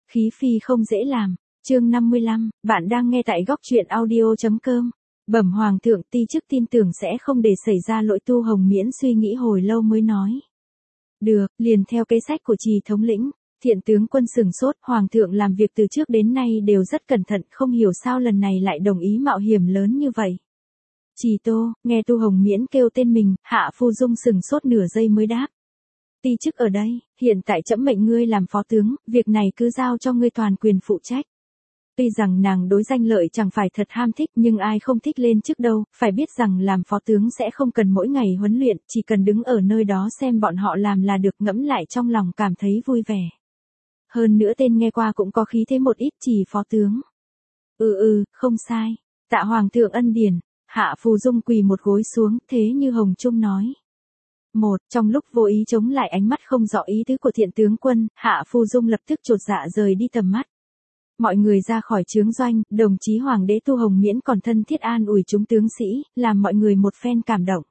Khí phi không dễ làm. Chương 55, bạn đang nghe tại góc truyện audio.com. Bẩm hoàng thượng, ti chức tin tưởng sẽ không để xảy ra lỗi. Tu Hồng Miễn suy nghĩ hồi lâu mới nói. Được, liền theo kế sách của Trì thống lĩnh. Thiện tướng quân sửng sốt, hoàng thượng làm việc từ trước đến nay đều rất cẩn thận, không hiểu sao lần này lại đồng ý mạo hiểm lớn như vậy. Trì Tô, nghe Tu Hồng Miễn kêu tên mình, Hạ Phu Dung sửng sốt nửa giây mới đáp. Ti chức ở đây, hiện tại trẫm mệnh ngươi làm phó tướng, việc này cứ giao cho ngươi toàn quyền phụ trách. Tuy rằng nàng đối danh lợi chẳng phải thật ham thích, nhưng ai không thích lên chức đâu, phải biết rằng làm phó tướng sẽ không cần mỗi ngày huấn luyện, chỉ cần đứng ở nơi đó xem bọn họ làm là được, ngẫm lại trong lòng cảm thấy vui vẻ. Hơn nữa tên nghe qua cũng có khí thế một ít. Trì phó tướng. Không sai. Tạ hoàng thượng ân điển. Hạ Phù Dung quỳ một gối xuống, thế như Hồng Trung nói. Trong lúc vô ý chống lại ánh mắt không rõ ý tứ của thiện tướng quân, Hạ Phu Dung lập tức chột dạ rời đi tầm mắt. Mọi người ra khỏi trướng doanh, đồng chí Hoàng đế Tu Hồng Miễn còn thân thiết an ủi chúng tướng sĩ, làm mọi người một phen cảm động.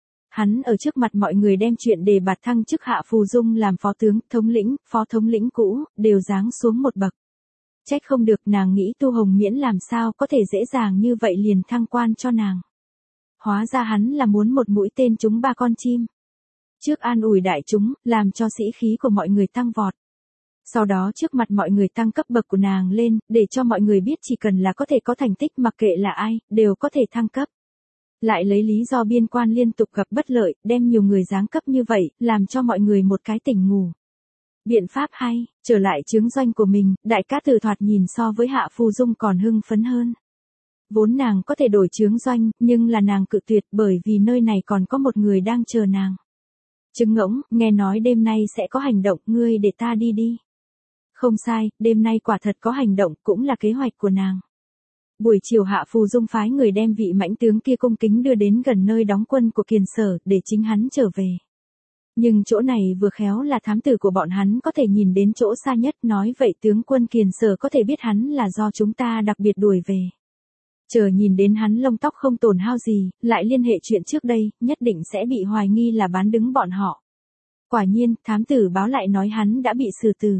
Hắn ở trước mặt mọi người đem chuyện đề bạt thăng chức Hạ Phu Dung làm phó tướng, thống lĩnh, phó thống lĩnh cũ, đều giáng xuống một bậc. Trách không được, nàng nghĩ Tu Hồng Miễn làm sao có thể dễ dàng như vậy liền thăng quan cho nàng. Hóa ra hắn là muốn một mũi tên trúng ba con chim. Trước an ủi đại chúng, làm cho sĩ khí của mọi người tăng vọt. Sau đó trước mặt mọi người tăng cấp bậc của nàng lên, để cho mọi người biết chỉ cần là có thể có thành tích mặc kệ là ai, đều có thể thăng cấp. Lại lấy lý do biên quan liên tục gặp bất lợi, đem nhiều người giáng cấp như vậy, làm cho mọi người một cái tỉnh ngủ. Biện pháp hay, trở lại trướng doanh của mình, Đại Cát Tử thoạt nhìn so với Hạ Phu Dung còn hưng phấn hơn. Vốn nàng có thể đổi trướng doanh, nhưng là nàng cự tuyệt bởi vì nơi này còn có một người đang chờ nàng. Trứng ngỗng, nghe nói đêm nay sẽ có hành động, ngươi để ta đi đi. Không sai, đêm nay quả thật có hành động, cũng là kế hoạch của nàng. Buổi chiều Hạ Phù Dung phái người đem vị mãnh tướng kia cung kính đưa đến gần nơi đóng quân của Kiền Sở, để chính hắn trở về. Nhưng chỗ này vừa khéo là thám tử của bọn hắn có thể nhìn đến chỗ xa nhất, nói vậy tướng quân Kiền Sở có thể biết hắn là do chúng ta đặc biệt đuổi về. Chờ nhìn đến hắn lông tóc không tổn hao gì, lại liên hệ chuyện trước đây, nhất định sẽ bị hoài nghi là bán đứng bọn họ. Quả nhiên, thám tử báo lại nói hắn đã bị xử tử.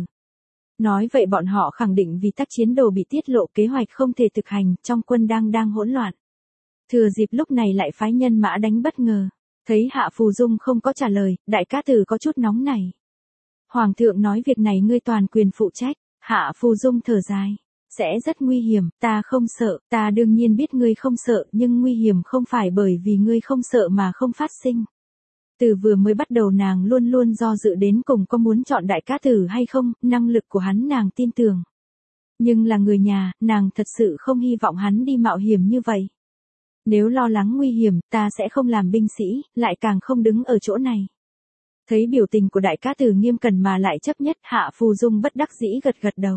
Nói vậy bọn họ khẳng định vì tác chiến đồ bị tiết lộ, kế hoạch không thể thực hành, trong quân đang hỗn loạn. Thừa dịp lúc này lại phái nhân mã đánh bất ngờ. Thấy Hạ Phù Dung không có trả lời, Đại Cát Tử có chút nóng nảy. Hoàng thượng nói việc này ngươi toàn quyền phụ trách. Hạ Phù Dung thở dài. Sẽ rất nguy hiểm, ta không sợ, ta đương nhiên biết ngươi không sợ, nhưng nguy hiểm không phải bởi vì ngươi không sợ mà không phát sinh. Từ vừa mới bắt đầu nàng luôn luôn do dự đến cùng có muốn chọn Đại Cát Tử hay không, năng lực của hắn nàng tin tưởng. Nhưng là người nhà, nàng thật sự không hy vọng hắn đi mạo hiểm như vậy. Nếu lo lắng nguy hiểm, ta sẽ không làm binh sĩ, lại càng không đứng ở chỗ này. Thấy biểu tình của Đại Cát Tử nghiêm cẩn mà lại chấp nhất, Hạ Phù Dung bất đắc dĩ gật đầu.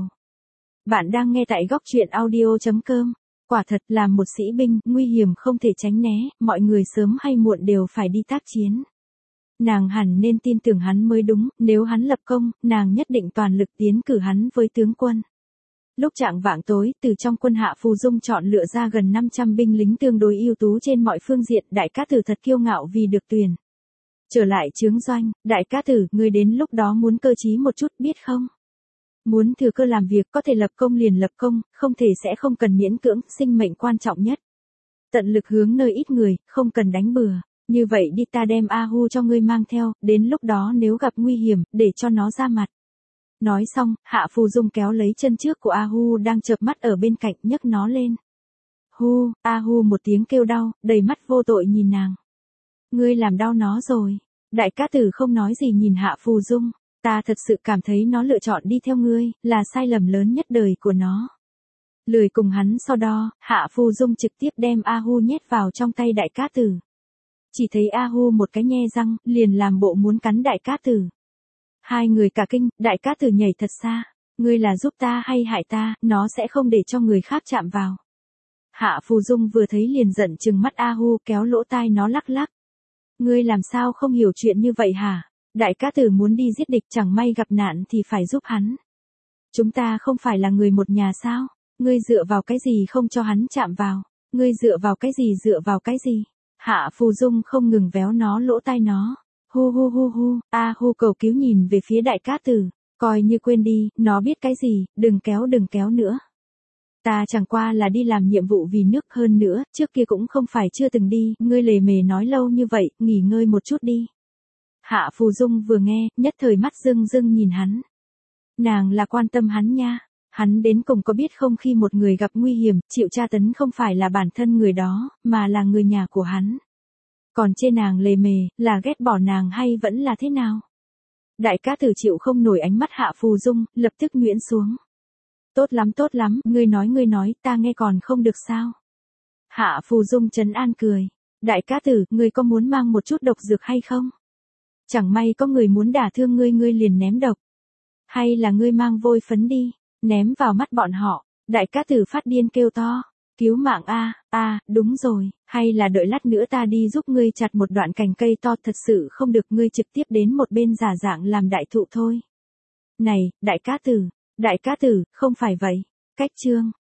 Bạn đang nghe tại góc truyện audio.com. Quả thật làm một sĩ binh, nguy hiểm không thể tránh né, mọi người sớm hay muộn đều phải đi tác chiến. Nàng hẳn nên tin tưởng hắn mới đúng, nếu hắn lập công, nàng nhất định toàn lực tiến cử hắn với tướng quân. Lúc chạng vạng tối, từ trong quân Hạ Phù Dung chọn lựa ra gần 500 binh lính tương đối ưu tú trên mọi phương diện, Đại Cát Tử thật kiêu ngạo vì được tuyển. Trở lại trướng doanh, Đại Cát Tử, ngươi đến lúc đó muốn cơ trí một chút biết không? Muốn thừa cơ làm việc, có thể lập công liền lập công, không thể sẽ không cần miễn cưỡng, sinh mệnh quan trọng nhất. Tận lực hướng nơi ít người, không cần đánh bừa. Như vậy đi, ta đem A Hu cho ngươi mang theo, đến lúc đó nếu gặp nguy hiểm, để cho nó ra mặt. Nói xong, Hạ Phù Dung kéo lấy chân trước của A Hu đang chợp mắt ở bên cạnh, nhấc nó lên. Hu, A Hu một tiếng kêu đau, đầy mắt vô tội nhìn nàng. Ngươi làm đau nó rồi. Đại Cát Tử không nói gì nhìn Hạ Phù Dung. Ta thật sự cảm thấy nó lựa chọn đi theo ngươi, là sai lầm lớn nhất đời của nó. Lười cùng hắn so đo, Hạ Phù Dung trực tiếp đem A Hu nhét vào trong tay Đại Cát Tử. Chỉ thấy A Hu một cái nhe răng, liền làm bộ muốn cắn Đại Cát Tử. Hai người cả kinh, Đại Cát Tử nhảy thật xa. Ngươi là giúp ta hay hại ta, nó sẽ không để cho người khác chạm vào. Hạ Phù Dung vừa thấy liền giận trừng mắt A Hu, kéo lỗ tai nó lắc lắc. Ngươi làm sao không hiểu chuyện như vậy hả? Đại Cát Tử muốn đi giết địch, chẳng may gặp nạn thì phải giúp hắn. Chúng ta không phải là người một nhà sao? Ngươi dựa vào cái gì không cho hắn chạm vào? Ngươi dựa vào cái gì? Hạ Phù Dung không ngừng véo nó lỗ tai nó. Hu, A Hu cầu cứu nhìn về phía Đại Cát Tử. Coi như quên đi, nó biết cái gì, đừng kéo nữa. Ta chẳng qua là đi làm nhiệm vụ vì nước hơn nữa, trước kia cũng không phải chưa từng đi, ngươi lề mề nói lâu như vậy, nghỉ ngơi một chút đi. Hạ Phù Dung vừa nghe, nhất thời mắt rưng rưng nhìn hắn. Nàng là quan tâm hắn nha. Hắn đến cùng có biết không, khi một người gặp nguy hiểm, chịu tra tấn không phải là bản thân người đó, mà là người nhà của hắn. Còn chê nàng lề mề, là ghét bỏ nàng hay vẫn là thế nào? Đại ca tử chịu không nổi ánh mắt Hạ Phù Dung, lập tức nhuyễn xuống. Tốt lắm, ngươi nói, ta nghe còn không được sao? Hạ Phù Dung trấn an cười. Đại ca tử, ngươi có muốn mang một chút độc dược hay không? Chẳng may có người muốn đả thương ngươi, ngươi liền ném độc. Hay là ngươi mang vôi phấn đi, ném vào mắt bọn họ. Đại ca tử phát điên kêu to. Cứu mạng a, đúng rồi, hay là đợi lát nữa ta đi giúp ngươi chặt một đoạn cành cây to, thật sự không được ngươi trực tiếp đến một bên giả dạng làm đại thụ thôi. Này, đại ca tử, không phải vậy. Cách chương